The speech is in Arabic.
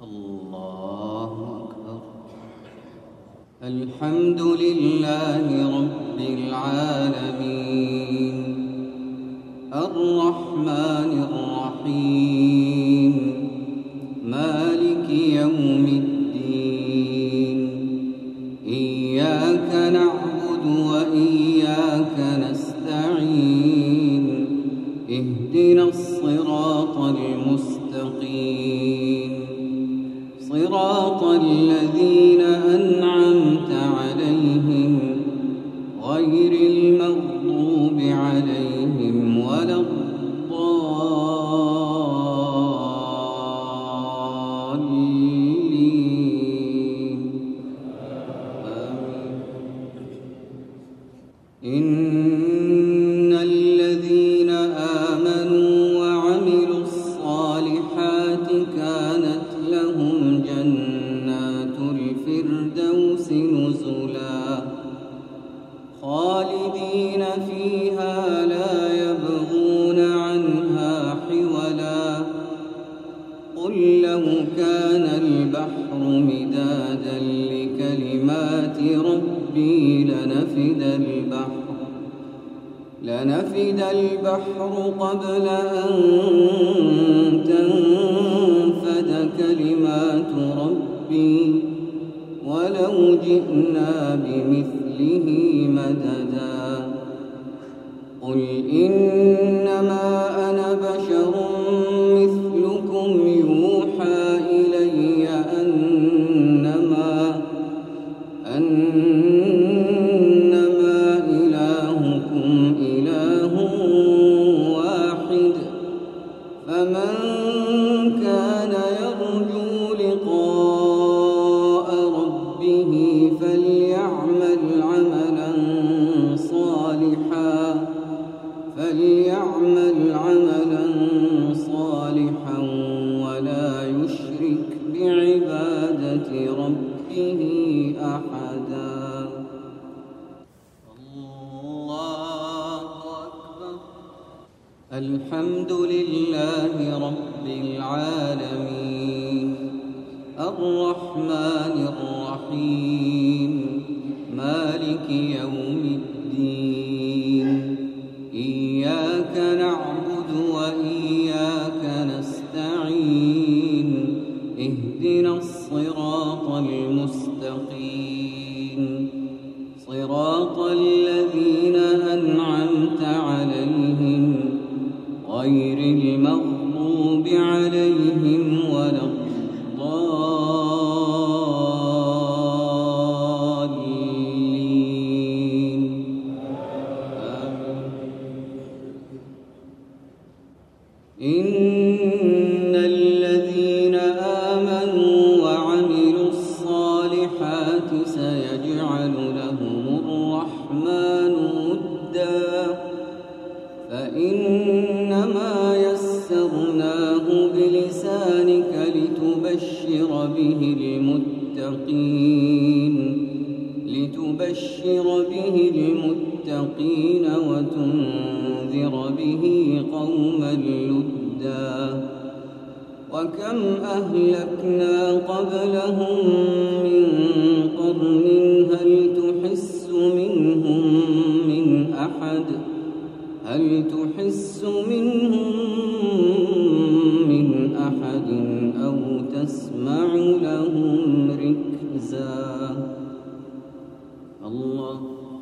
الله أكبر. الحمد لله رب العالمين الرحمن الرحيم مالك يوم الدين إياك نعبد وإياك نستعين اهدنا الصراط المستقيم صراط الذين أنعمت عليهم غير المغضوب عليهم ولا الضالين آمين. إن الذين آمنوا وعملوا الصالحات كانت لهم جنات الفردوس نزلا خالدين فيها لا يبغون عنها حولا قل لو كان البحر مدادا لكلمات ربي لنفد البحر قبل أن تنفد كلمات ربي ولو جئنا بمثله مددا قل إنما أنا بشر مثلكم يوحى إلي أنما إلهكم إله واحد فمن كان يرجو لقاء ربه فليعمل عملا صالحا ولا يشرك بعبادة ربه أحدا. الله أكبر. الحمد لله رب العالمين الرحمن الرحيم مالك يوم الدين إياك نعبد وإياك نستعين اهدنا الصراط المستقيم صراط الذين أنعمت عليهم غير المغضوب عليهم ولا الضالين إن الذين آمنوا وعملوا الصالحات سيجعل لهم الرحمن ودا فإنما يسرناه بلسانك لتبشر به المتقين وتنذر به قوما لدا وكم أهلكنا قبلهم من قرن هل تحس منهم من أحد أو تسمع لهم ركزا. الله